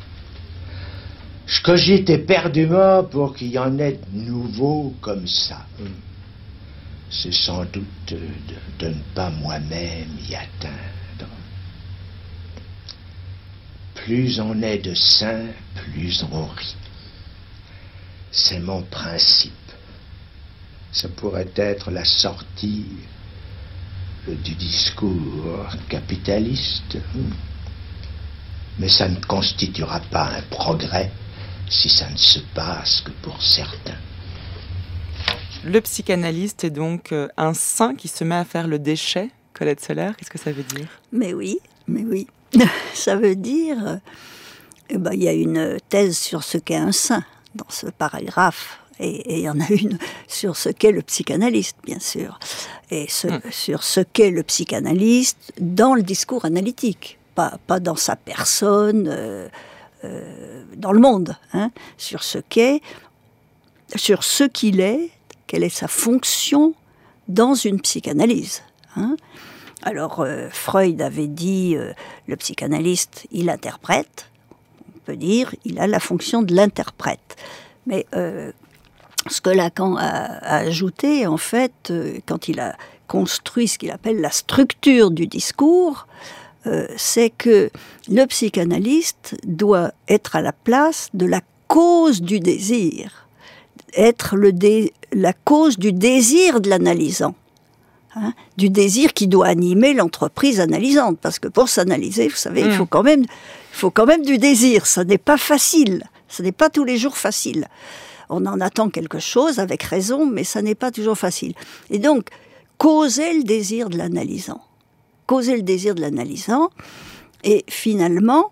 Je cogite éperdument pour qu'il y en ait de nouveaux comme ça. C'est sans doute de ne pas moi-même y atteindre. Plus on est de saints, plus on rit. C'est mon principe. Ça pourrait être la sortie du discours capitaliste. Mais ça ne constituera pas un progrès si ça ne se passe que pour certains. Le psychanalyste est donc un saint qui se met à faire le déchet, Colette Soler. Qu'est-ce que ça veut dire ? Mais oui. Ça veut dire... il y a une thèse sur ce qu'est un saint dans ce paragraphe. Et il y en a une sur ce qu'est le psychanalyste, bien sûr. Et sur ce qu'est le psychanalyste dans le discours analytique. Pas dans sa personne, dans le monde. Sur ce qu'il est, quelle est sa fonction dans une psychanalyse. Alors, Freud avait dit, le psychanalyste, il interprète. On peut dire, il a la fonction de l'interprète. Mais ce que Lacan a ajouté, en fait, quand il a construit ce qu'il appelle la structure du discours, c'est que le psychanalyste doit être à la place de la cause du désir, être la cause du désir de l'analysant, du désir qui doit animer l'entreprise analysante, parce que pour s'analyser, vous savez, il faut quand même du désir. Ça n'est pas facile, ce n'est pas tous les jours facile. On en attend quelque chose avec raison, mais ça n'est pas toujours facile. Et donc, causer le désir de l'analysant. Et finalement,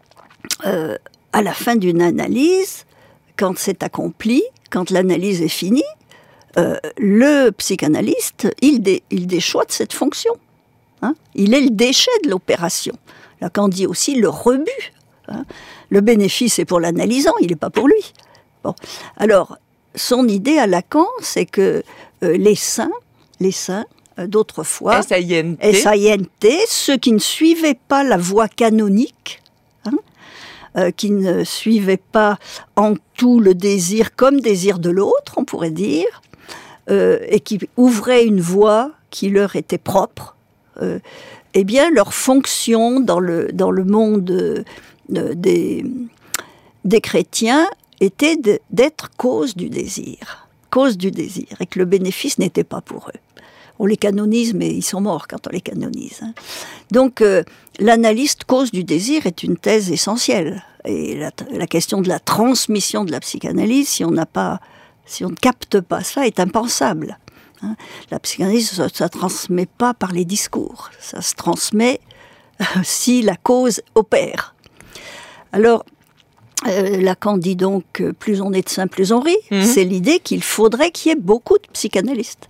à la fin d'une analyse, quand c'est accompli, quand l'analyse est finie, le psychanalyste, il déchoit de cette fonction. Il est le déchet de l'opération. Lacan dit aussi le rebut. Le bénéfice est pour l'analysant, il n'est pas pour lui. Bon. Alors, son idée à Lacan, c'est que les saints d'autrefois, S-A-I-N-T, ceux qui ne suivaient pas la voie canonique, qui ne suivaient pas en tout le désir comme désir de l'autre, on pourrait dire, et qui ouvraient une voie qui leur était propre, eh bien, leur fonction dans le monde des chrétiens était d'être cause du désir, et que le bénéfice n'était pas pour eux. On les canonise, mais ils sont morts quand on les canonise. Donc, l'analyste cause du désir est une thèse essentielle. Et la question de la transmission de la psychanalyse, si on ne capte pas ça, est impensable. La psychanalyse, ça ne se transmet pas par les discours. Ça se transmet si la cause opère. Alors, Lacan dit donc plus on est de saints, plus on rit. C'est l'idée qu'il faudrait qu'il y ait beaucoup de psychanalystes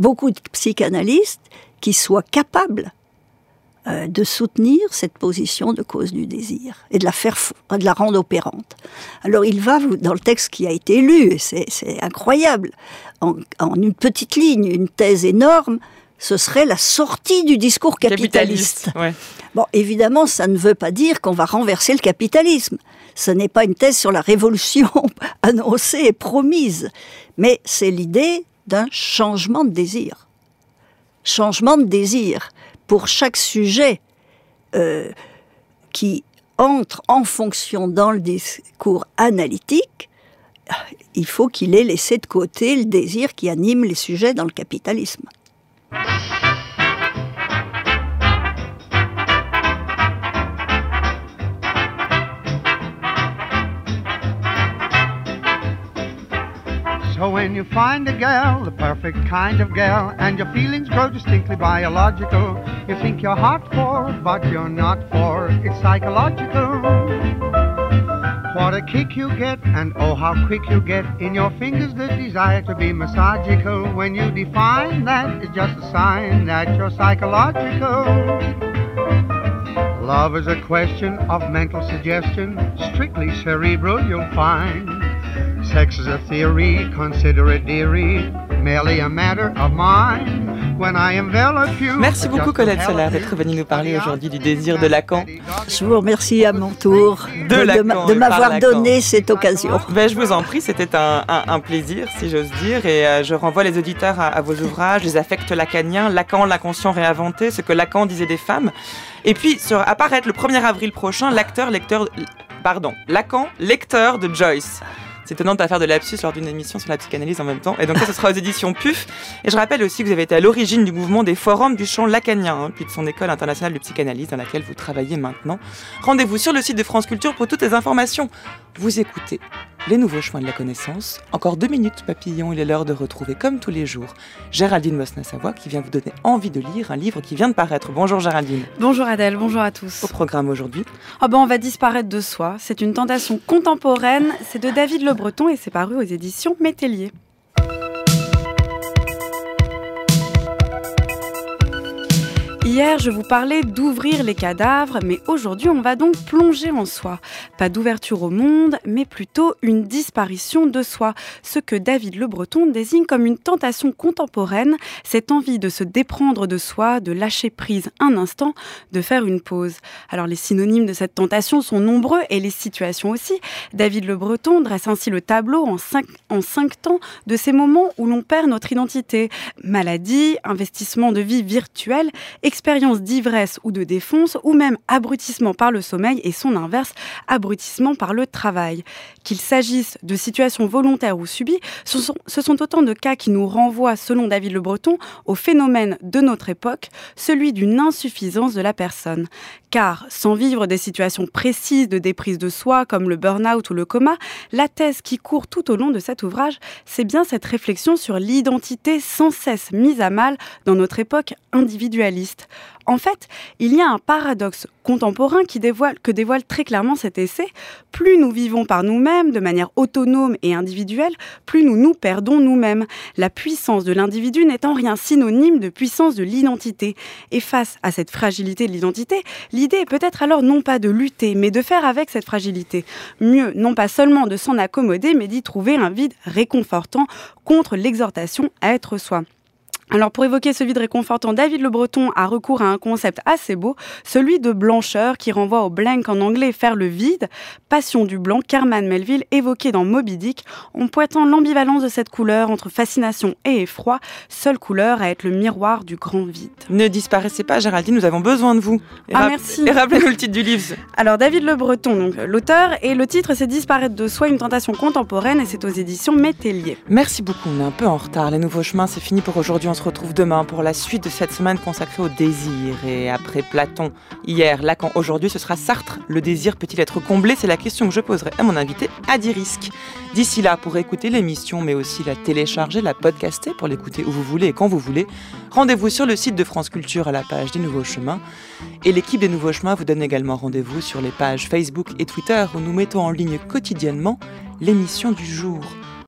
qui soient capables de soutenir cette position de cause du désir et de la rendre opérante. Alors il va, dans le texte qui a été lu, et c'est incroyable, en une petite ligne, une thèse énorme, ce serait la sortie du discours capitaliste. Ouais. Bon, évidemment, ça ne veut pas dire qu'on va renverser le capitalisme. Ce n'est pas une thèse sur la révolution annoncée et promise, mais c'est l'idée d'un changement de désir. Changement de désir pour chaque sujet qui entre en fonction dans le discours analytique. Il faut qu'il ait laissé de côté le désir qui anime les sujets dans le capitalisme. So when you find a girl, the perfect kind of girl, and your feelings grow distinctly biological, you think you're hot for, but you're not for, it's psychological. What a kick you get, and oh how quick you get, in your fingers the desire to be massagical. When you define that, it's just a sign that you're psychological. Love is a question of mental suggestion, strictly cerebral you'll find. Sex is a theory, consider it dearie, merely a matter of mind. When I envelop you. Merci beaucoup Colette Soler d'être venue nous parler aujourd'hui du désir de Lacan. Je vous remercie à mon tour de m'avoir donné cette occasion. Ben, je vous en prie, c'était un plaisir si j'ose dire, et je renvoie les auditeurs à vos ouvrages, les affects lacaniens, Lacan, l'inconscient réinventé, ce que Lacan disait des femmes. Et puis apparaître le 1er avril prochain, Lacan, lecteur de Joyce. C'est étonnant de pas faire de lapsus lors d'une émission sur la psychanalyse en même temps. Et donc ça, ce sera aux éditions PUF. Et je rappelle aussi que vous avez été à l'origine du mouvement des forums du champ lacanien, puis de son école internationale de psychanalyse dans laquelle vous travaillez maintenant. Rendez-vous sur le site de France Culture pour toutes les informations. Vous écoutez Les Nouveaux Chemins de la Connaissance. Encore 2 minutes, papillon, il est l'heure de retrouver, comme tous les jours, Géraldine Mosna-Savoie qui vient vous donner envie de lire un livre qui vient de paraître. Bonjour Géraldine. Bonjour Adèle, bonjour à tous. Au programme aujourd'hui. On va disparaître de soi. C'est une tentation contemporaine. C'est de David Le Breton et c'est paru aux éditions Métellier. Hier, je vous parlais d'ouvrir les cadavres, mais aujourd'hui, on va donc plonger en soi. Pas d'ouverture au monde, mais plutôt une disparition de soi. Ce que David Le Breton désigne comme une tentation contemporaine, cette envie de se déprendre de soi, de lâcher prise un instant, de faire une pause. Alors, les synonymes de cette tentation sont nombreux et les situations aussi. David Le Breton dresse ainsi le tableau en cinq temps de ces moments où l'on perd notre identité. Maladie, investissement de vie virtuelle, expérience d'ivresse ou de défonce, ou même abrutissement par le sommeil et son inverse, abrutissement par le travail. Qu'il s'agisse de situations volontaires ou subies, ce sont autant de cas qui nous renvoient, selon David Le Breton, au phénomène de notre époque, celui d'une insuffisance de la personne. Car, sans vivre des situations précises de déprise de soi, comme le burn-out ou le coma, la thèse qui court tout au long de cet ouvrage, c'est bien cette réflexion sur l'identité sans cesse mise à mal dans notre époque individualiste. En fait, il y a un paradoxe contemporain que dévoile très clairement cet essai. Plus nous vivons par nous-mêmes, de manière autonome et individuelle, plus nous nous perdons nous-mêmes. La puissance de l'individu n'est en rien synonyme de puissance de l'identité. Et face à cette fragilité de l'identité, l'idée est peut-être alors non pas de lutter, mais de faire avec cette fragilité. Mieux, non pas seulement de s'en accommoder, mais d'y trouver un vide réconfortant contre l'exhortation à être soi. Alors pour évoquer ce vide réconfortant, David Le Breton a recours à un concept assez beau, celui de blancheur qui renvoie au blank en anglais, faire le vide, passion du blanc qu'Herman Melville évoquait dans Moby Dick, en pointant l'ambivalence de cette couleur entre fascination et effroi, seule couleur à être le miroir du grand vide. Ne disparaissez pas Géraldine, nous avons besoin de vous. Merci. Et rappelez-nous le titre du livre. Alors David Le Breton, donc l'auteur, et le titre c'est Disparaître de soi, une tentation contemporaine, et c'est aux éditions Métellier. Merci beaucoup, on est un peu en retard, les nouveaux chemins c'est fini pour aujourd'hui. On se retrouve demain pour la suite de cette semaine consacrée au désir. Et après Platon, hier, Lacan, aujourd'hui, ce sera Sartre. Le désir peut-il être comblé ? C'est la question que je poserai à mon invité, Adi Risk. D'ici là, pour écouter l'émission, mais aussi la télécharger, la podcaster, pour l'écouter où vous voulez et quand vous voulez, rendez-vous sur le site de France Culture à la page des Nouveaux Chemins. Et l'équipe des Nouveaux Chemins vous donne également rendez-vous sur les pages Facebook et Twitter où nous mettons en ligne quotidiennement l'émission du jour.